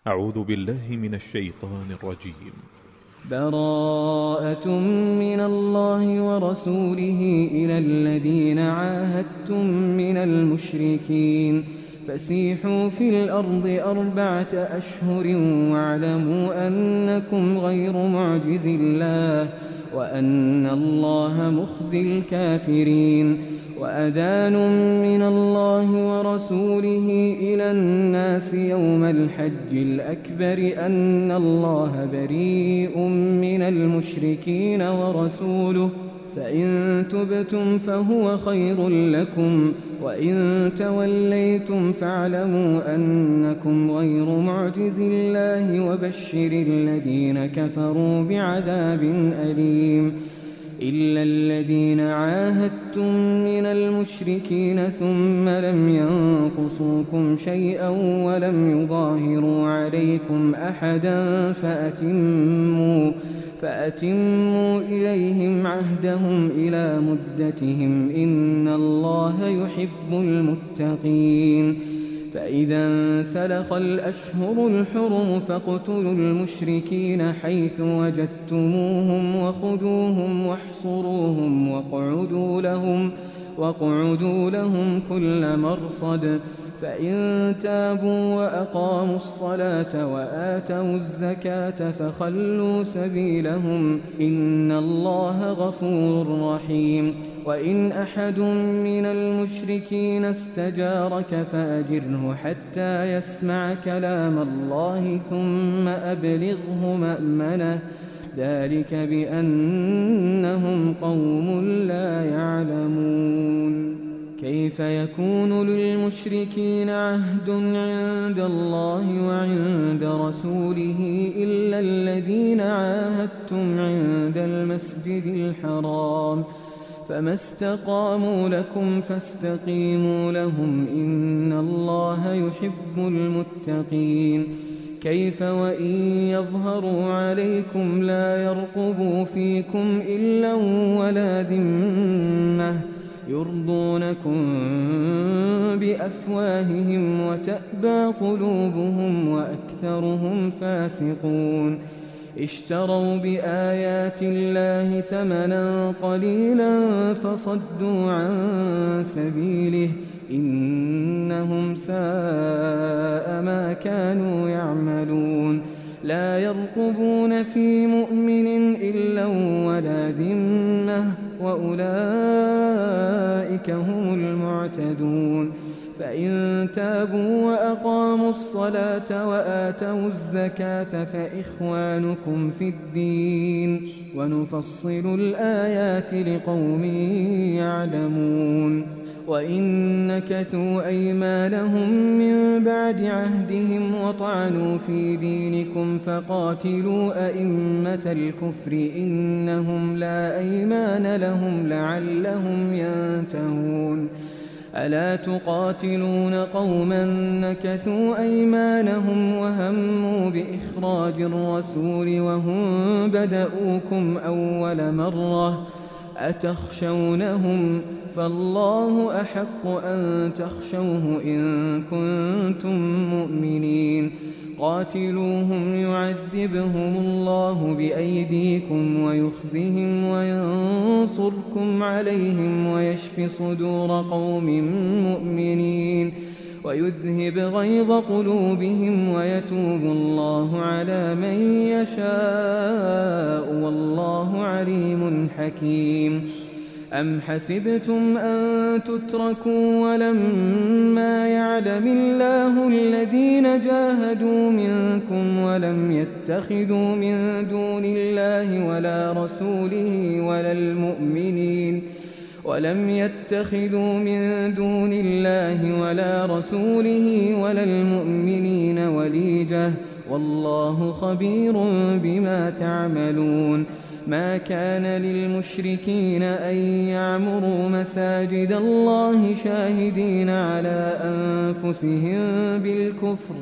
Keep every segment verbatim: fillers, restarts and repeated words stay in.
أعوذ بالله من الشيطان الرجيم. براءة من الله ورسوله إلى الذين عاهدتم من المشركين فسيحوا في الأرض أربعة أشهر واعلموا أنكم غير معجز الله وأن الله مخزي الكافرين. وأذان من الله ورسوله إلى الناس يوم الحج الأكبر أن الله بريء من المشركين ورسوله فإن تبتم فهو خير لكم وإن توليتم فاعلموا أنكم غير معجز الله وبشر الذين كفروا بعذاب أليم. إلا الذين عاهدتم من المشركين ثم لم ينقصوكم شيئا ولم يظاهروا عليكم أحدا فأتموا, فأتموا إليهم عهدهم إلى مدتهم إن الله يحب المتقين. فإذا انسلخ الأشهر الحرم فاقتلوا المشركين حيث وجدتموهم وخذوهم واحصروهم واقعدوا لهم, واقعدوا لهم كل مرصد. فإن تابوا وأقاموا الصلاة وآتوا الزكاة فخلوا سبيلهم إن الله غفور رحيم. وإن أحد من المشركين استجارك فأجره حتى يسمع كلام الله ثم أبلغه مأمنه ذلك بأنهم قوم لا يعلمون. كيف يكون للمشركين عهد عند الله وعند رسوله إلا الذين عاهدتم عند المسجد الحرام فما استقاموا لكم فاستقيموا لهم إن الله يحب المتقين. كيف وإن يظهروا عليكم لا يرقبوا فيكم إلا ولا ذمة يرضونكم بأفواههم وتأبى قلوبهم وأكثرهم فاسقون. اشتروا بآيات الله ثمنا قليلا فصدوا عن سبيله إنهم ساء ما كانوا يعملون. لا يرقبون في مؤمن إلا ولا ذمة وأولئك هم المعتدون. فإن تابوا وأقاموا الصلاة وآتوا الزكاة فإخوانكم في الدين ونفصل الآيات لقوم يعلمون. وإن نكثوا أيمانهم من بعد عهدهم وطعنوا في دينكم فقاتلوا أئمة الكفر إنهم لا أيمان لهم لعلهم ينتهون. ألا تقاتلون قوما نكثوا أيمانهم وهموا بإخراج الرسول وهم بدؤوكم أول مرة أتخشونهم فالله أحق أن تخشوه إن كنتم مؤمنين. قاتلوهم يعذبهم الله بأيديكم ويخزهم وينصركم عليهم ويشف صدور قوم مؤمنين ويذهب غيظ قلوبهم ويتوب الله على من يشاء والله عليم حكيم. أم حسبتم أن تتركوا ولما يعلم الله الذين جاهدوا منكم ولم يتخذوا من دون الله ولا رسوله ولا المؤمنين ولم يتخذوا من دون الله ولا رسوله ولا المؤمنين وليجة والله خبير بما تعملون. ما كان للمشركين أن يعمروا مساجد الله شاهدين على أنفسهم بالكفر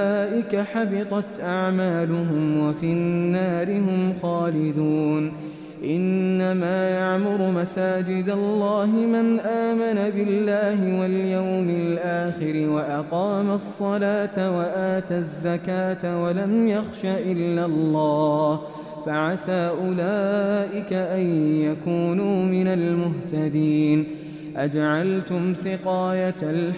أولئك حبطت أعمالهم وفي النار هم خالدون. إنما يعمر مساجد الله من آمن بالله واليوم الآخر وأقام الصلاة وآتى الزكاة ولم يخش إلا الله فعسى أولئك أن يكونوا من المهتدين. أجعلتم سقاية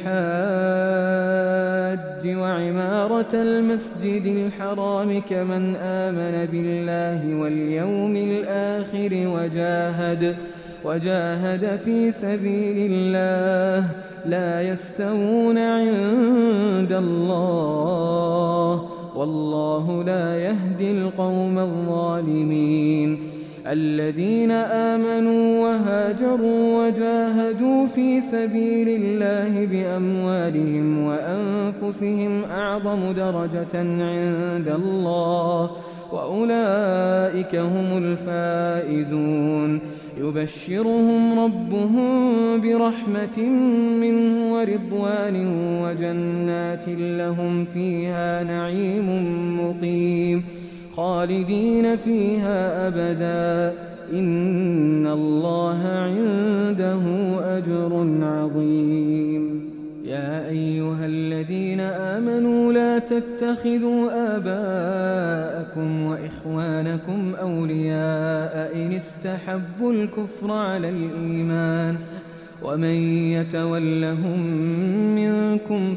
الحاج وعمارة المسجد الحرام كمن آمن بالله واليوم الآخر وجاهد, وجاهد في سبيل الله لا يستوون عند الله والله لا يهدي القوم الظالمين. الذين آمنوا وهاجروا وجاهدوا في سبيل الله بأموالهم وأنفسهم أعظم درجة عند الله وأولئك هم الفائزون. يبشرهم ربهم برحمة منه ورضوان وجنات لهم فيها نعيم مقيم خالدين فيها أبدا إن الله عنده أجر عظيم. يا أيها الذين آمنوا لا تتخذوا آباءكم وإخوانكم أولياء إن استحبوا الكفر على الإيمان ومن يتولهم منكم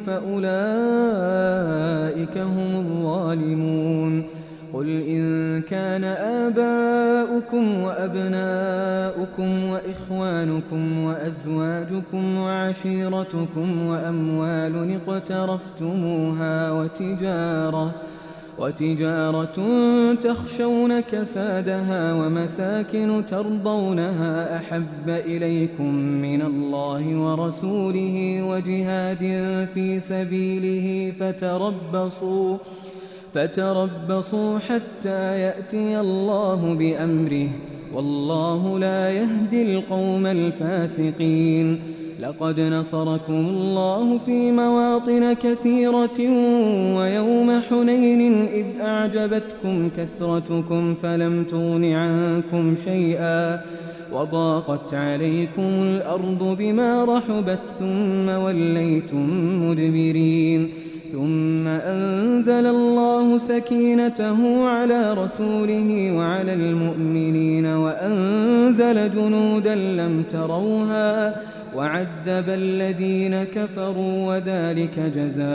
فأولئك هم الظالمون. قل إن كان آباؤكم وأبناؤكم وإخوانكم وأزواجكم وعشيرتكم وأموال اقترفتموها وتجارة, وتجارة تخشون كسادها ومساكن ترضونها أحب إليكم من الله ورسوله وجهاد في سبيله فتربصوا فتربصوا حتى يأتي الله بأمره والله لا يهدي القوم الفاسقين. لقد نصركم الله في مواطن كثيرة ويوم حنين إذ أعجبتكم كثرتكم فلم تغن عنكم شيئا وضاقت عليكم الأرض بما رحبت ثم وليتم مدبرين. ثم أنزل الله سكينته على رسوله وعلى المؤمنين وأنزل جنودا لم تروها وعذب الذين كفروا وذلك جزاء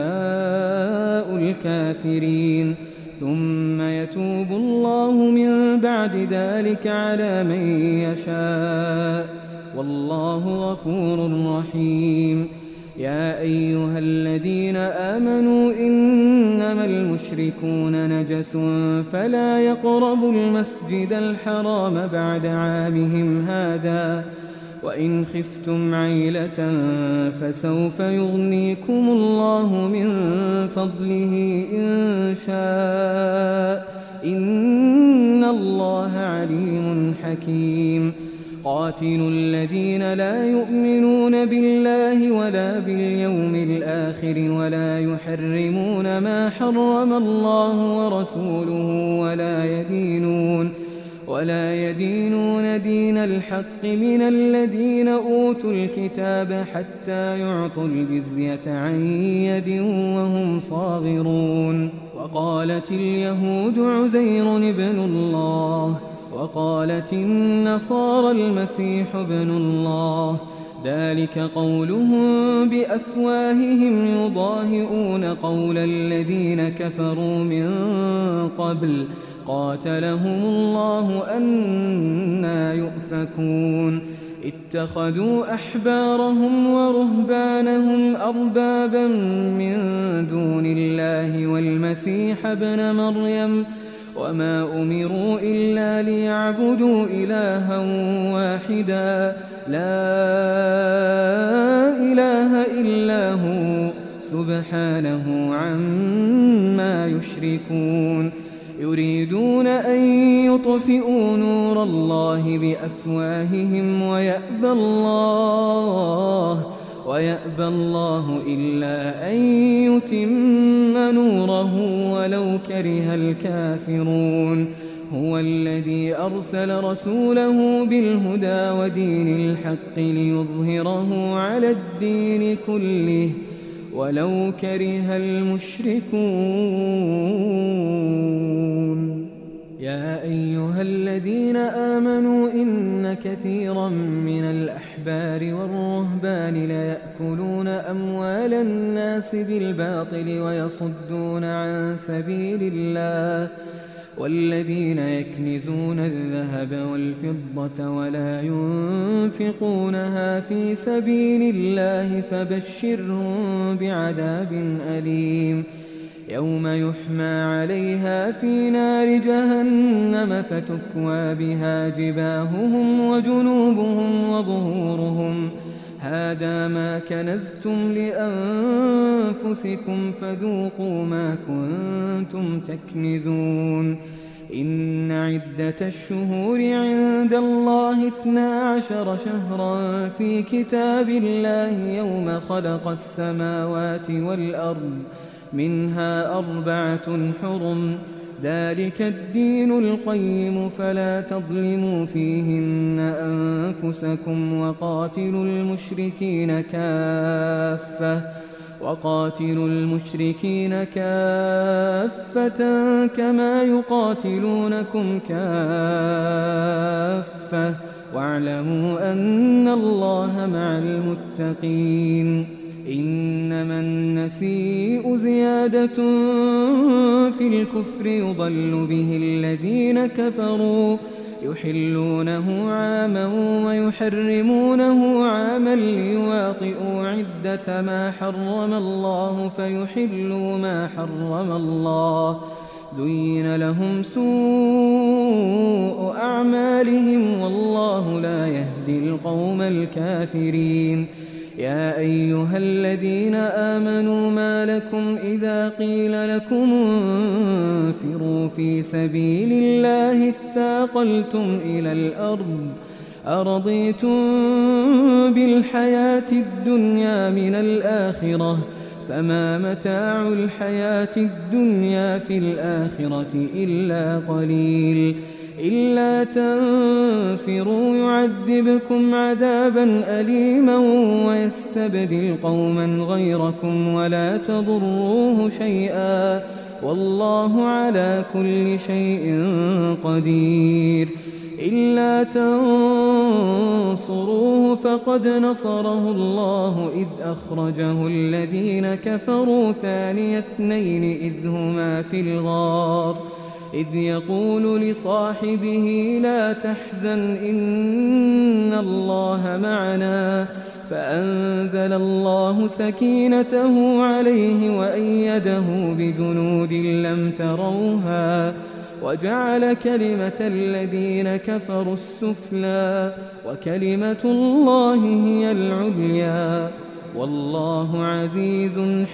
الكافرين. ثم يتوب الله من بعد ذلك على من يشاء والله غفور رحيم. يا أيها الذين آمنوا إنما المشركون نجس فلا يقربوا المسجد الحرام بعد عامهم هذا وإن خفتم عيلة فسوف يغنيكم الله من فضله إن شاء إن الله عليم حكيم. قاتلوا الذين لا يؤمنون بالله ولا باليوم الآخر ولا يحرمون ما حرم الله ورسوله ولا يدينون ولا يدينون دين الحق من الذين أوتوا الكتاب حتى يعطوا الجزية عن يد وهم صاغرون. وقالت اليهود عزير ابن الله وقالت النصارى المسيح ابن الله ذلك قولهم بأفواههم يضاهئون قول الذين كفروا من قبل قاتلهم الله أنى يؤفكون. اتخذوا أحبارهم ورهبانهم أربابا من دون الله والمسيح ابن مريم وما أمروا إلا ليعبدوا إلها واحدا لا إله إلا هو سبحانه عما يشركون. يريدون أن يطفئوا نور الله بأفواههم ويأبى الله ويأبى الله إلا أن يتم نوره ولو كره الكافرون. هو الذي أرسل رسوله بالهدى ودين الحق ليظهره على الدين كله ولو كره المشركون. يا أيها الذين آمنوا إن كثيرا من الأحبار والرهبان ليأكلون أموال الناس بالباطل ويصدون عن سبيل الله والذين يكنزون الذهب والفضة ولا ينفقونها في سبيل الله فبشرهم بعذاب أليم يوم يحمى عليها في نار جهنم فتكوى بها جباههم وجنوبهم وظهورهم هذا ما كنزتم لأنفسكم فذوقوا ما كنتم تكنزون. إن عدة الشهور عند الله اثنا عشر شهرا في كتاب الله يوم خلق السماوات والأرض منها أربعة حرم ذلك الدين القيم فلا تظلموا فيهن أنفسكم وقاتلوا المشركين كافة وقاتلوا المشركين كافة كما يقاتلونكم كافة واعلموا أن الله مع المتقين. إنما النسيء زيادة في الكفر يضل به الذين كفروا يحلونه عاما ويحرمونه عاما ليواطئوا عدة ما حرم الله فيحلوا ما حرم الله زين لهم سوء أعمالهم والله لا يهدي القوم الكافرين. يا أيها الذين آمنوا ما لكم إذا قيل لكم انفروا في سبيل الله اثاقلتم إلى الأرض أرضيتم بالحياة الدنيا من الآخرة فما متاع الحياة الدنيا في الآخرة إلا قليل. إلا تنفروا يعذبكم عذابا أليما ويستبدل قوما غيركم ولا تضروه شيئا والله على كل شيء قدير. إلا تنصروه فقد نصره الله إذ أخرجه الذين كفروا ثاني اثنين إذ هما في الغار إذ يقول لصاحبه لا تحزن إن الله معنا فأنزل الله سكينته عليه وأيده بجنود لم تروها وجعل كلمة الذين كفروا السفلى وكلمة الله هي العليا والله عزيز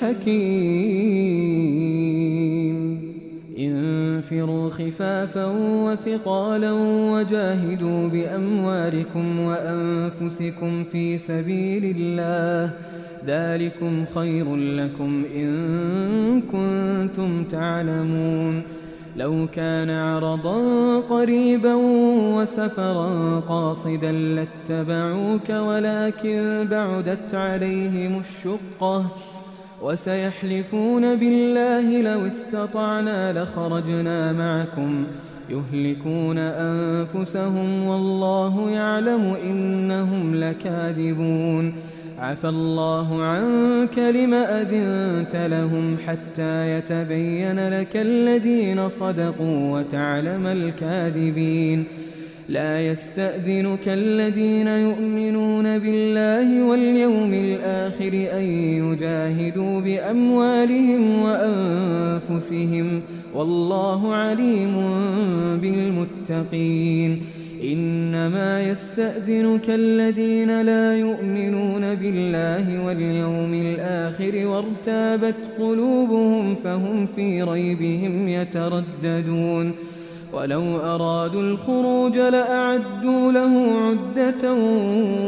حكيم. انفروا خفافا وثقالا وجاهدوا بأموالكم وأنفسكم في سبيل الله ذلكم خير لكم إن كنتم تعلمون. لو كان عرضا قريبا وسفرا قاصدا لاتبعوك ولكن بعدت عليهم الشقة وسيحلفون بالله لو استطعنا لخرجنا معكم يهلكون أنفسهم والله يعلم إنهم لكاذبون. عفى الله عنك لم أذنت لهم حتى يتبين لك الذين صدقوا وتعلم الكاذبين. لا يستأذنك الذين يؤمنون بالله واليوم الآخر أن يجاهدوا بأموالهم وأنفسهم والله عليم بالمتقين. إنما يستأذنك الذين لا يؤمنون بالله واليوم الآخر وارتابت قلوبهم فهم في ريبهم يترددون. ولو أرادوا الخروج لأعدوا له عدة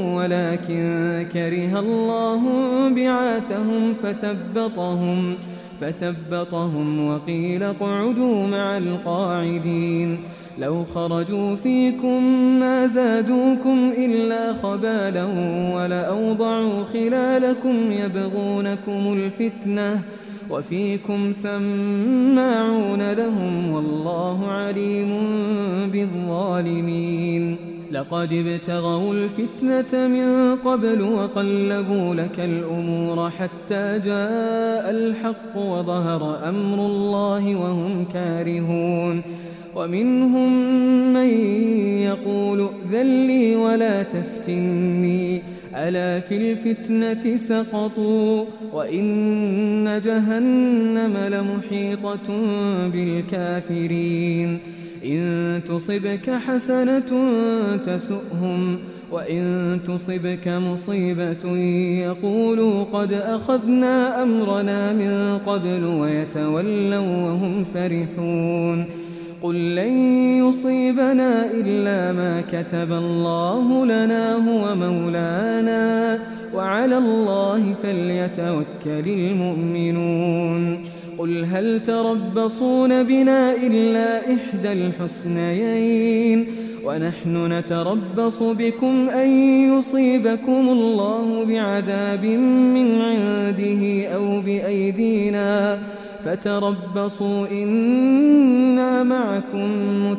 ولكن كره الله بعاثهم فثبطهم فثبطهم وقيل اقعدوا مع القاعدين لو خرجوا فيكم ما زادوكم إلا خبالا ولأوضعوا خلالكم يبغونكم الفتنة وفيكم سماعون لهم والله عليم بالظالمين لقد ابتغوا الفتنة من قبل وقلبوا لك الأمور حتى جاء الحق وظهر أمر الله وهم كارهون ومنهم من يقول ائذن لي ولا تفتني ألا في الفتنة سقطوا وإن جهنم لمحيطة بالكافرين إن تصبك حسنة تسؤهم وإن تصبك مصيبة يقولوا قد أخذنا أمرنا من قبل ويتولوا وهم فرحون قل لن يصيبنا إلا ما كتب الله لنا هو مولانا وعلى الله فليتوكل المؤمنون قل هل تربصون بنا إلا إحدى الحسنيين ونحن نتربص بكم أن يصيبكم الله بعذاب من عنده أو بأيدينا فتربصوا إنا معكم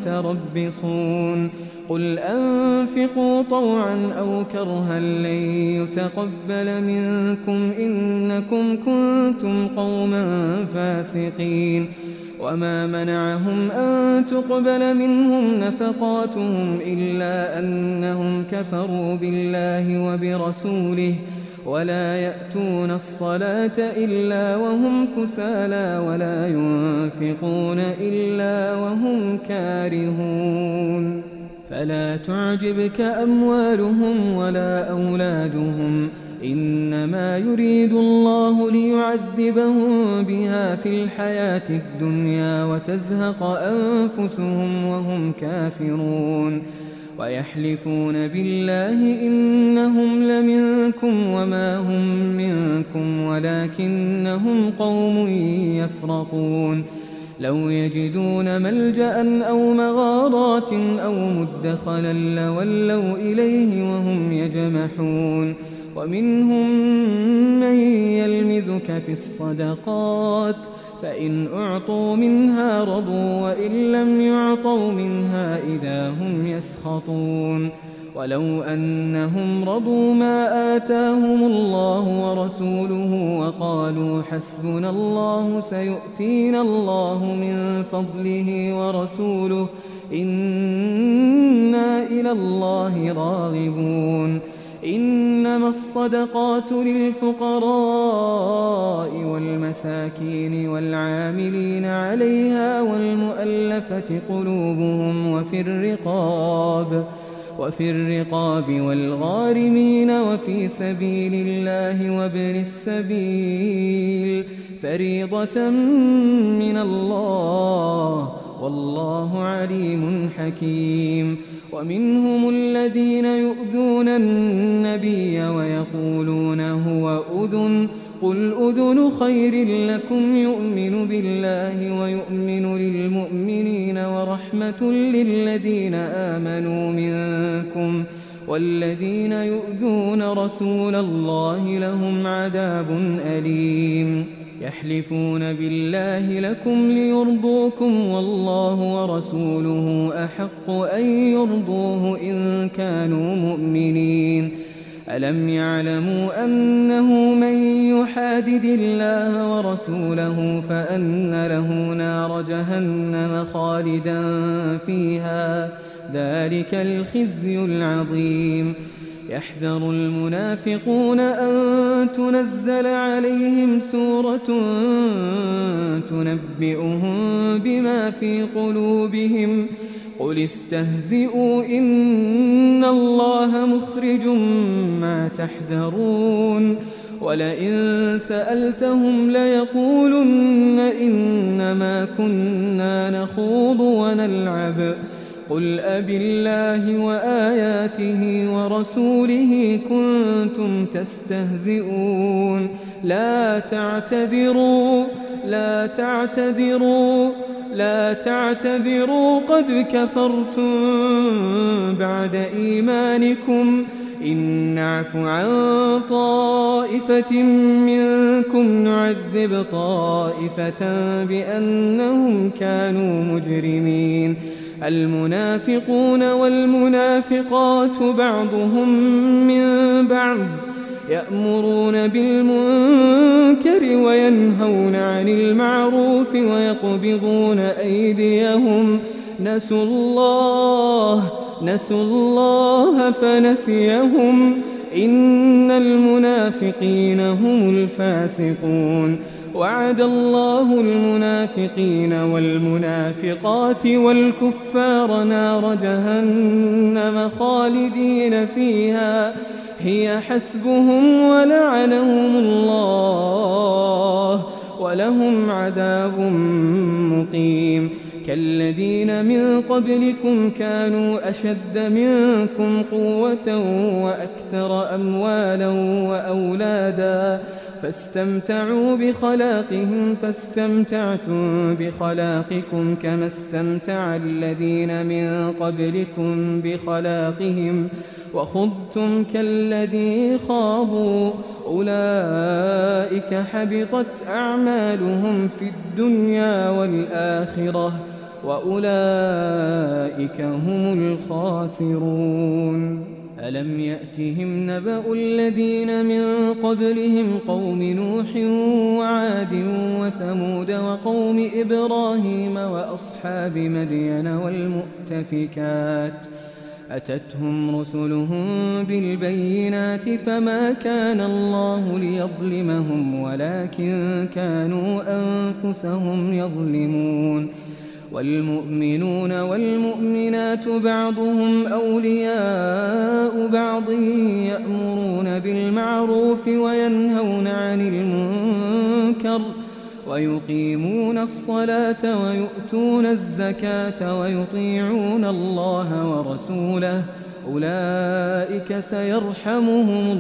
متربصون قل أنفقوا طوعا أو كرها لن يتقبل منكم إنكم كنتم قوما فاسقين وما منعهم أن تقبل منهم نفقاتهم إلا أنهم كفروا بالله وبرسوله ولا يأتون الصلاة إلا وهم كسالى ولا ينفقون إلا وهم كارهون فلا تعجبك أموالهم ولا أولادهم إنما يريد الله ليعذبهم بها في الحياة الدنيا وتزهق أنفسهم وهم كافرون ويحلفون بالله إنهم لمنكم وما هم منكم ولكنهم قوم يفرقون لو يجدون ملجأ أو مغارات أو مدخلا لولوا إليه وهم يجمحون ومنهم من يلمزك في الصدقات فإن أعطوا منها رضوا وإن لم يعطوا منها إذا هم يسخطون ولو أنهم رضوا ما آتاهم الله ورسوله وقالوا حسبنا الله سيؤتينا الله من فضله ورسوله إنا إلى الله راغبون إنما الصدقات للفقراء والمساكين والعاملين عليها والمؤلفة قلوبهم وفي الرقاب وفي الرقاب والغارمين وفي سبيل الله وابن السبيل فريضة من الله والله عليم حكيم ومنهم الذين يؤذون النبي ويقولون هو أذن قل أذن خير لكم يؤمن بالله ويؤمن للمؤمنين ورحمة للذين آمنوا منكم والذين يؤذون رسول الله لهم عذاب أليم يحلفون بالله لكم ليرضوكم والله ورسوله أحق أن يرضوه إن كانوا مؤمنين ألم يعلموا أنه من يحادد الله ورسوله فأن له نار جهنم خالدا فيها ذلك الخزي العظيم يحذر المنافقون أن تنزل عليهم سورة تنبئهم بما في قلوبهم قل استهزئوا إن الله مخرج ما تحذرون ولئن سألتهم ليقولن إنما كنا نخوض ونلعب قل أبالله وآياته ورسوله كنتم تستهزئون لا تعتذروا لا تعتذروا لا تعتذروا قد كفرتم بعد إيمانكم إن نعف عن طائفة منكم نعذب طائفة بأنهم كانوا مجرمين المنافقون والمنافقات بعضهم من بعض يأمرون بالمنكر وينهون عن المعروف ويقبضون أيديهم نسوا الله نسوا الله فنسيهم إن المنافقين هم الفاسقون وعد الله المنافقين والمنافقات والكفار نار جهنم خالدين فيها هي حسبهم ولعنهم الله ولهم عذاب مقيم كالذين من قبلكم كانوا أشد منكم قوة وأكثر أموالا وأولادا فاستمتعوا بخلاقهم فاستمتعتم بخلاقكم كما استمتع الذين من قبلكم بخلاقهم وخضتم كالذي خاضوا أولئك حبطت أعمالهم في الدنيا والآخرة وأولئك هم الخاسرون ألم يأتهم نبأ الذين من قبلهم قوم نوح وعاد وثمود وقوم إبراهيم وأصحاب مدين والمؤتفكات أتتهم رسلهم بالبينات فما كان الله ليظلمهم ولكن كانوا أنفسهم يظلمون والمؤمنون والمؤمنات بعضهم أولياء بعض يأمرون بالمعروف وينهون عن المنكر ويقيمون الصلاة ويؤتون الزكاة ويطيعون الله ورسوله أولئك سيرحمهم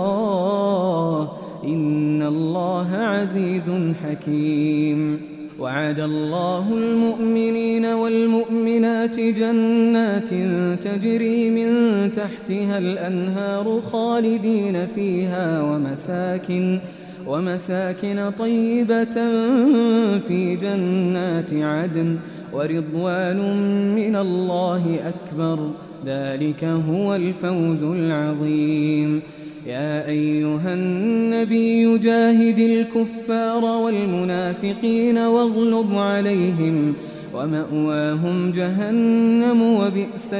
الله إن الله عزيز حكيم وعد الله المؤمنين والمؤمنات جنات تجري من تحتها الأنهار خالدين فيها ومساكن ومساكن طيبة في جنات عدن ورضوان من الله أكبر ذلك هو الفوز العظيم يا أيها النبي جاهد الكفار والمنافقين واغلظ عليهم ومأواهم جهنم وبئس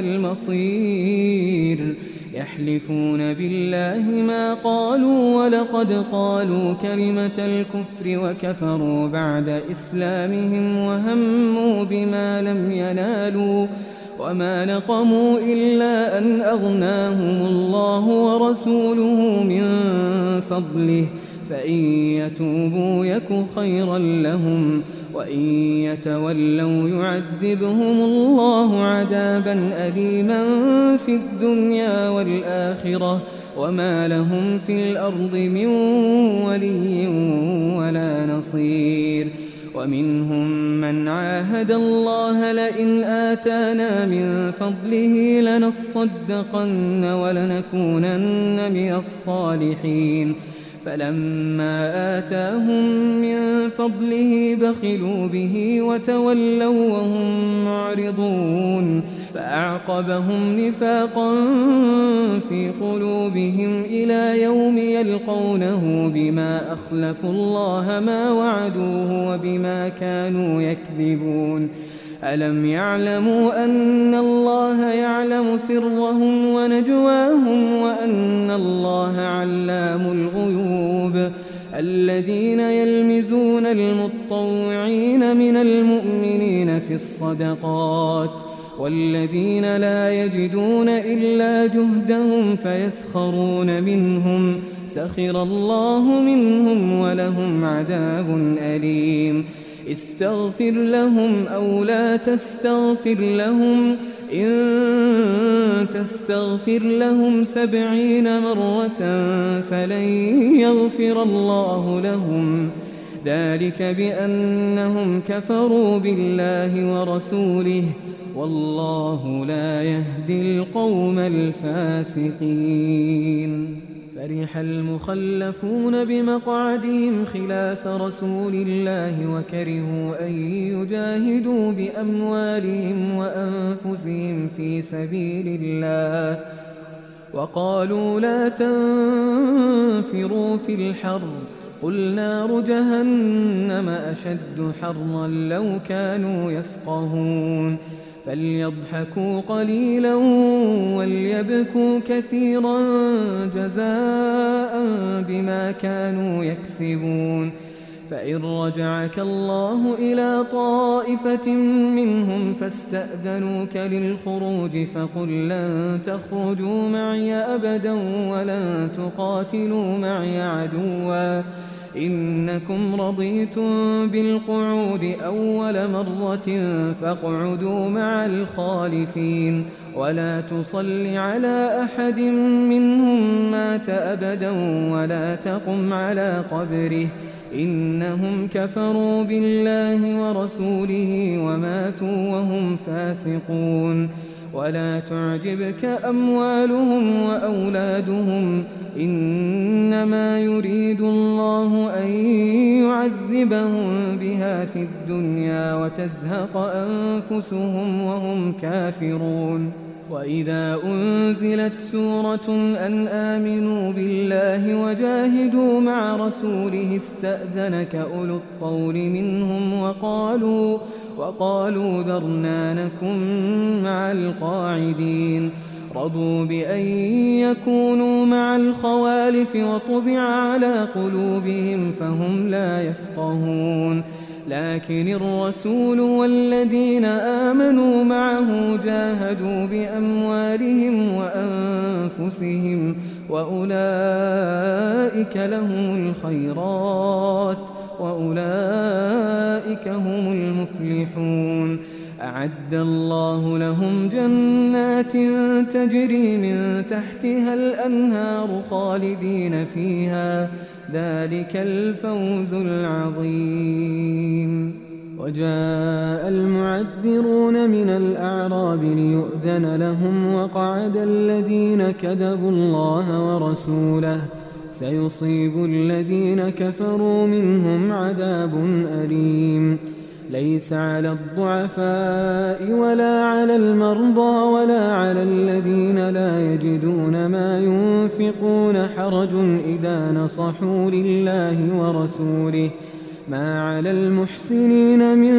المصير يحلفون بالله ما قالوا ولقد قالوا كلمة الكفر وكفروا بعد إسلامهم وهموا بما لم ينالوا وما نقموا إلا أن أغناهم الله ورسوله من فضله فإن يتوبوا يك خيرا لهم وإن يتولوا يعذبهم الله عذابا أليما في الدنيا والآخرة وما لهم في الأرض من ولي ولا نصير ومنهم من عاهد الله لئن آتانا من فضله لنصدقن ولنكونن من الصالحين فلما آتاهم من فضله بخلوا به وتولوا وهم معرضون فأعقبهم نفاقا في قلوبهم إلى يوم يلقونه بما أخلفوا الله ما وعدوه وبما كانوا يكذبون ألم يعلموا أن الله يعلم سرهم ونجواهم وأن الله علام الغيوب الذين يلمزون المتطوعين من المؤمنين في الصدقات والذين لا يجدون إلا جهدهم فيسخرون منهم سخر الله منهم ولهم عذاب أليم استغفر لهم أو لا تستغفر لهم إن تستغفر لهم سبعين مرة فلن يغفر الله لهم ذلك بأنهم كفروا بالله ورسوله والله لا يهدي القوم الفاسقين. فرح المخلفون بمقعدهم خلاف رسول الله وكرهوا أن يجاهدوا بأموالهم وأنفسهم في سبيل الله وقالوا لا تنفروا في الحر قل نار جهنم أشد حرا لو كانوا يفقهون فليضحكوا قليلا وليبكوا كثيرا جزاء بما كانوا يكسبون. فإن رجعك الله إلى طائفة منهم فاستأذنوك للخروج فقل لن تخرجوا معي أبدا ولن تقاتلوا معي عدوا إنكم رضيتم بالقعود أول مرة فاقعدوا مع الخالفين ولا تصل على أحد منهم مات أبدا ولا تقم على قبره إنهم كفروا بالله ورسوله وماتوا وهم فاسقون. ولا تعجبك أموالهم وأولادهم إنما يريد الله أن يعذبهم بها في الدنيا وتزهق أنفسهم وهم كافرون. وإذا أنزلت سورة أن آمنوا بالله وجاهدوا مع رسوله استأذنك أولو الطول منهم وقالوا وقالوا ذرنا نكن مع القاعدين رضوا بأن يكونوا مع الخوالف وطبع على قلوبهم فهم لا يفقهون. لكن الرسول والذين آمنوا معه جاهدوا بأموالهم وأنفسهم وأولئك لهم الخيرات وأولئك هم المفلحون. أعد الله لهم جنات تجري من تحتها الأنهار خالدين فيها ذلك الفوز العظيم. وجاء المعذرون من الأعراب ليؤذن لهم وقعد الذين كذبوا الله ورسوله سيصيب الذين كفروا منهم عذاب أليم. ليس على الضعفاء ولا على المرضى ولا على الذين لا يجدون ما ينفقون حرج إذا نصحوا لله ورسوله ما على المحسنين من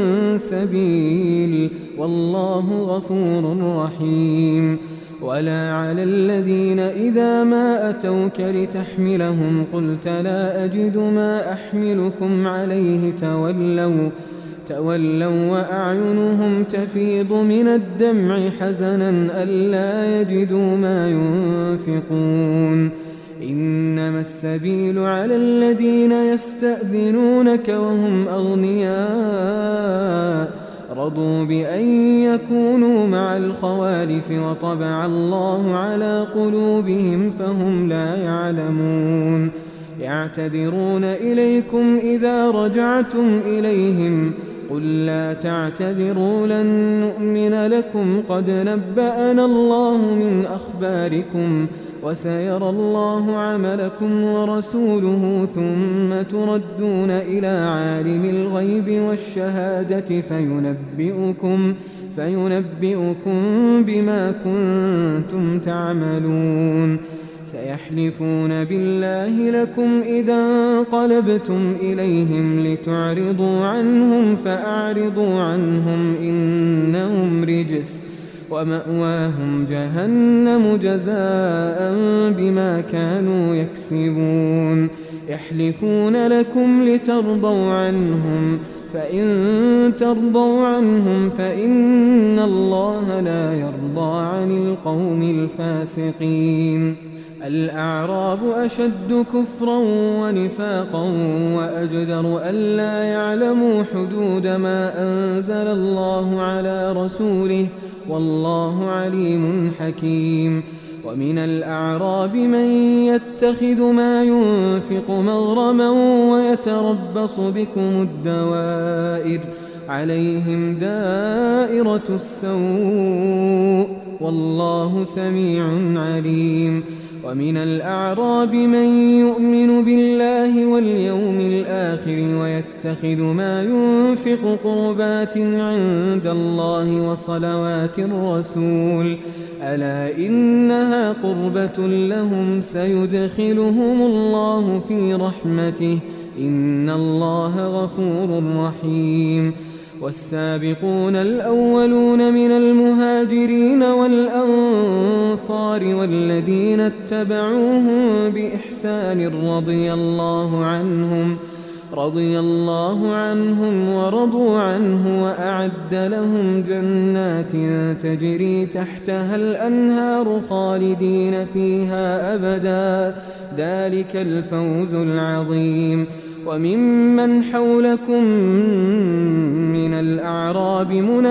سبيل والله غفور رحيم. ولا على الذين إذا ما أتوك لتحملهم قلت لا أجد ما أحملكم عليه تولوا تولوا وأعينهم تفيض من الدمع حزنا ألا يجدوا ما ينفقون. إنما السبيل على الذين يستأذنونك وهم أغنياء رضوا بأن يكونوا مع الخوالف وطبع الله على قلوبهم فهم لا يعلمون. يعتذرون إليكم إذا رجعتم إليهم قل لا تعتذروا لن نؤمن لكم قد نبأنا الله من أخباركم وسيرى الله عملكم ورسوله ثم تردون إلى عالم الغيب والشهادة فينبئكم فينبئكم بما كنتم تعملون. سيحلفون بالله لكم إذا انقلبتم إليهم لتعرضوا عنهم فأعرضوا عنهم إنهم رجس ومأواهم جهنم جزاء بما كانوا يكسبون. يحلفون لكم لترضوا عنهم فإن ترضوا عنهم فإن الله لا يرضى عن القوم الفاسقين. الأعراب أشد كفرا ونفاقا وأجدر ألا يعلموا حدود ما أنزل الله على رسوله والله عليم حكيم. ومن الأعراب من يتخذ ما ينفق مغرما ويتربص بكم الدوائر عليهم دائرة السوء والله سميع عليم. ومن الأعراب من يؤمن بالله واليوم الآخر ويتخذ ما ينفق قربات عند الله وصلوات الرسول ألا إنها قربة لهم سيدخلهم الله في رحمته إن الله غفور رحيم. والسابقون الأولون من المهاجرين والأنصار والذين اتبعوهم بإحسان رضي الله عنهم رضي الله عنهم ورضوا عنه وأعد لهم جنات تجري تحتها الأنهار خالدين فيها أبدا ذلك الفوز العظيم. وممن حولكم من الأعراب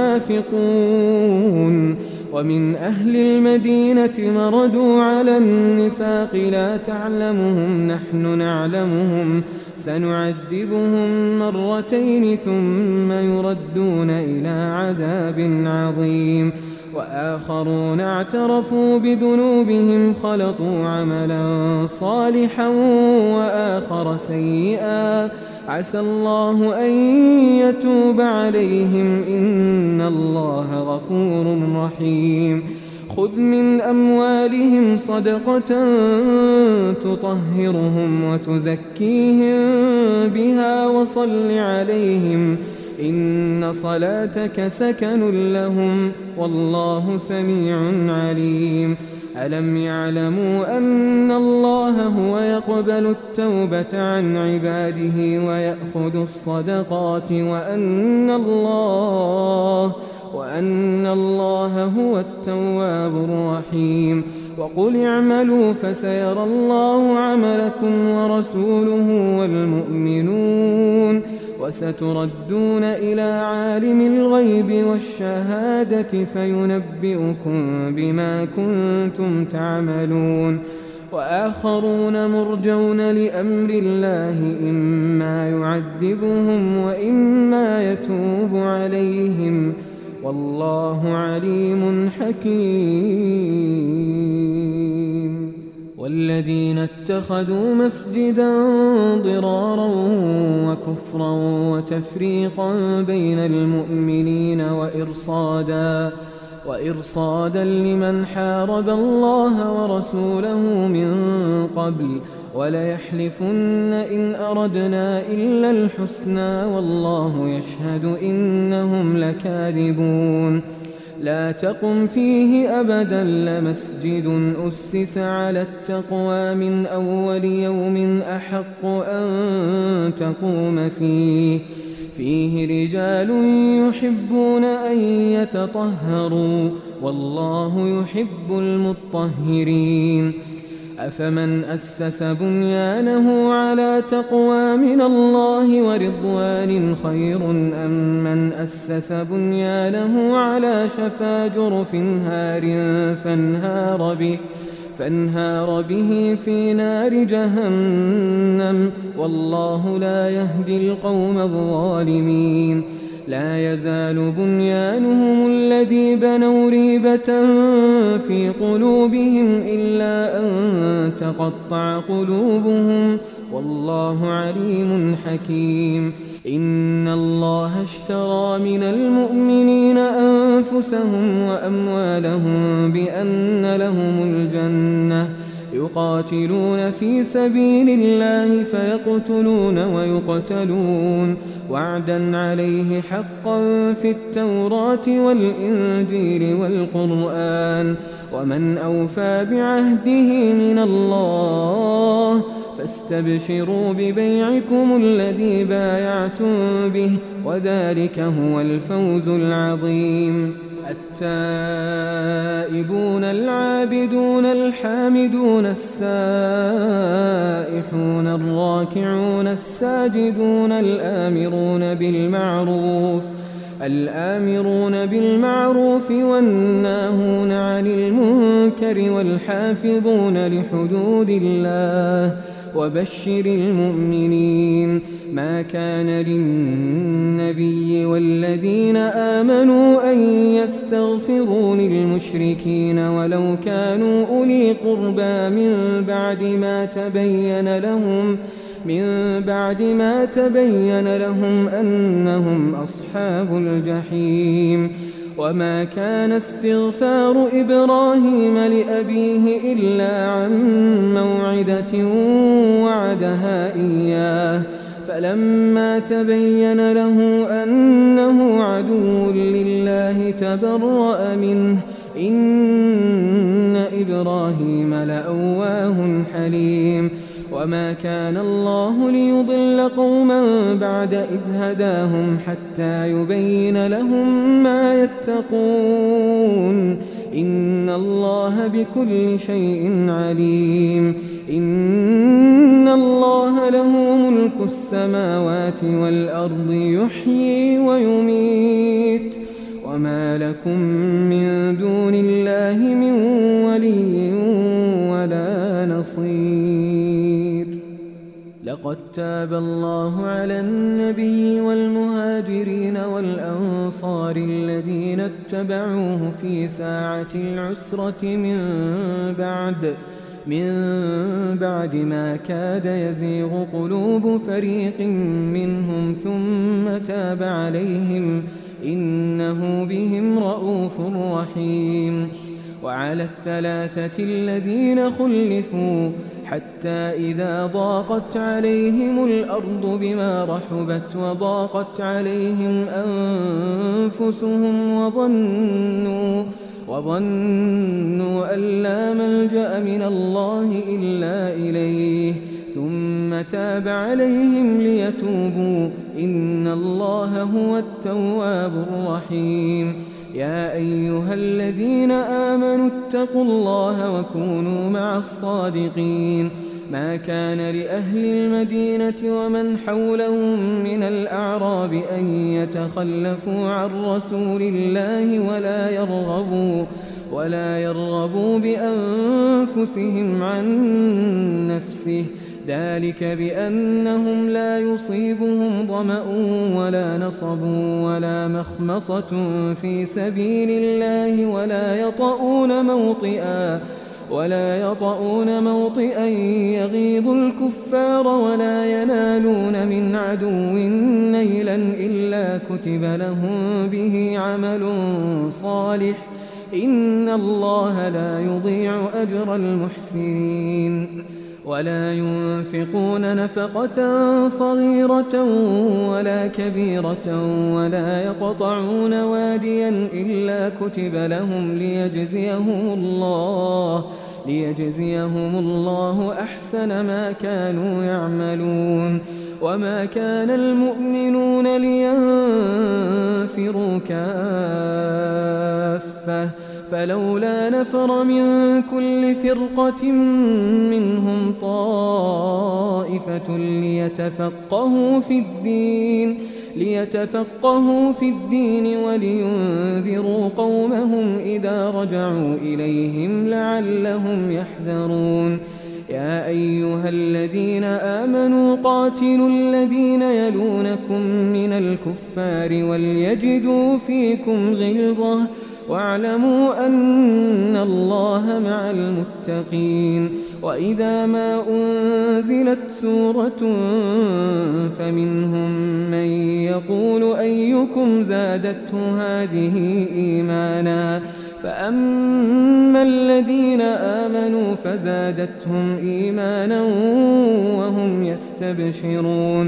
منافقون ومن أهل المدينة مردوا على النفاق لا تعلمهم نحن نعلمهم سنعذبهم مرتين ثم يردون إلى عذاب عظيم. وآخرون اعترفوا بذنوبهم خلطوا عملا صالحا وآخر سيئا عسى الله أن يتوب عليهم إن الله غفور رحيم. خذ من أموالهم صدقة تطهرهم وتزكيهم بها وصل عليهم إن صلاتك سكن لهم والله سميع عليم. ألم يعلموا أن الله هو يقبل التوبة عن عباده ويأخذ الصدقات وأن الله وأن الله هو التواب الرحيم. وقل اعملوا فسيرى الله عملكم ورسوله والمؤمنون وستردون إلى عالم الغيب والشهادة فينبئكم بما كنتم تعملون. وآخرون مرجون لأمر الله إما يعذبهم وإما يتوب عليهم والله عليم حكيم. والذين اتخذوا مسجدا ضرارا وكفرا وتفريقا بين المؤمنين وإرصادا وإرصادا لمن حارب الله ورسوله من قبل وليحلفن إن أردنا إلا الحسنى والله يشهد إنهم لكاذبون. لا تقم فيه أبدا لمسجد أسس على التقوى من أول يوم أحق أن تقوم فيه فيه رجال يحبون أن يتطهروا والله يحب المطهرين. أفمن أسس بنيانه على تقوى من الله ورضوان خير أم من أسس بنيانه على شفا جرف هار فانهار به فانهار به في نار جهنم والله لا يهدي القوم الظالمين. لا يزال بنيانهم الذي بنوا ريبة في قلوبهم إلا أن تقطع قلوبهم والله عليم حكيم. إن الله اشترى من المؤمنين أنفسهم وأموالهم بأن لهم الجنة يقاتلون في سبيل الله فيقتلون ويقتلون وعدا عليه حقا في التوراة والإنجيل والقرآن ومن أوفى بعهده من الله فاستبشروا ببيعكم الذي بايعتم به وذلك هو الفوز العظيم. التائبون العابدون الحامدون السائحون الراكعون الساجدون الآمرون بالمعروف الآمرون بالمعروف والناهون عن المنكر والحافظون لحدود الله وبشر المؤمنين. ما كان للنبي والذين آمنوا أن يستغفروا للمشركين ولو كانوا أولي قربى من بعد ما تبين لهم من بعد ما تبين لهم أنهم أصحاب الجحيم. وما كان استغفار إبراهيم لأبيه إلا عن موعدة وعدها إياه فلما تبين له أنه عدو لله تبرأ منه إن إبراهيم لأواه حليم. وما كان الله ليضل قوما بعد إذ هداهم حتى يبين لهم ما يتقون إن الله بكل شيء عليم. إن الله له ملك السماوات والأرض يحيي ويميت وما لكم من دون الله من ولي ولا نصير. لقد تاب الله على النبي والمهاجرين والأنصار الذين اتبعوه في ساعة العسرة من بعد من بعد ما كاد يزيغ قلوب فريق منهم ثم تاب عليهم إنه بهم رءوف رحيم. وعلى الثلاثة الذين خلفوا حتى إذا ضاقت عليهم الأرض بما رحبت وضاقت عليهم أنفسهم وظنوا وظنوا أن لا ملجأ من الله إلا إليه ثم تاب عليهم ليتوبوا إن الله هو التواب الرحيم. يا أيها الذين آمنوا اتقوا الله وكونوا مع الصادقين. ما كان لأهل المدينة ومن حولهم من الأعراب أن يتخلفوا عن رسول الله ولا يرغبوا ولا يرغبوا بأنفسهم عن نفسه ذلك بأنهم لا يصيبهم ظمأ ولا نصب ولا مخمصة في سبيل الله ولا يطؤون موطئا ولا يطؤون موطئا يغيظ الكفار ولا ينالون من عدو نيلا إلا كتب لهم به عمل صالح إن الله لا يضيع أجر المحسنين. ولا ينفقون نفقة صغيرة ولا كبيرة ولا يقطعون واديا إلا كتب لهم ليجزيهم الله ليجزيهم الله أحسن ما كانوا يعملون. وما كان المؤمنون لينفروا كافة فلولا نفر من كل فرقة منهم طائفة ليتفقهوا في الدين ليتفقهوا في الدين ولينذروا قومهم إذا رجعوا إليهم لعلهم يحذرون. يا أيها الذين آمنوا قاتلوا الذين يلونكم من الكفار وليجدوا فيكم غلظة واعلموا أن الله مع المتقين. وإذا ما أنزلت سورة فمنهم من يقول أيكم زادته هذه إيمانا فأما الذين آمنوا فزادتهم إيمانا وهم يستبشرون.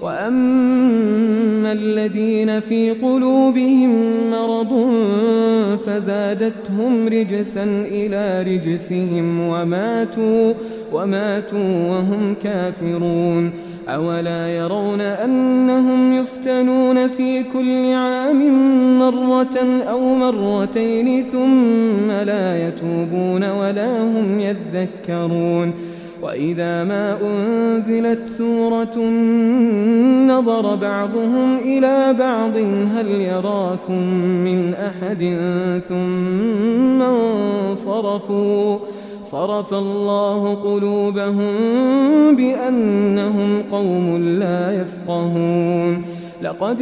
وأما الذين في قلوبهم مرض فزادتهم رجسا إلى رجسهم وماتوا وماتوا وهم كافرون. أولا يرون أنهم يفتنون في كل عام مرة أو مرتين ثم لا يتوبون ولا هم يذكرون. وإذا ما أنزلت سورة نظر بعضهم إلى بعض هل يراكم من أحد ثم انصرفوا صرف الله قلوبهم بأنهم قوم لا يفقهون. لقد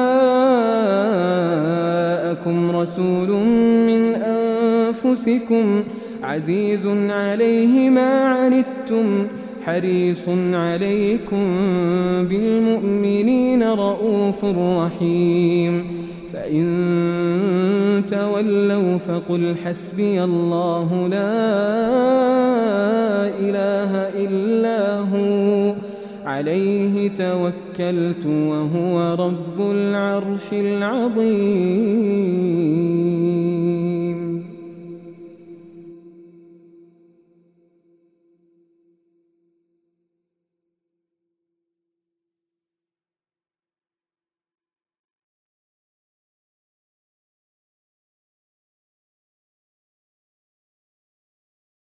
جاءكم رسول من أنفسكم عزيز عليه ما عنتم حريص عليكم بالمؤمنين رؤوف رحيم. فإن تولوا فقل حسبي الله لا إله إلا هو عليه توكلت وهو رب العرش العظيم.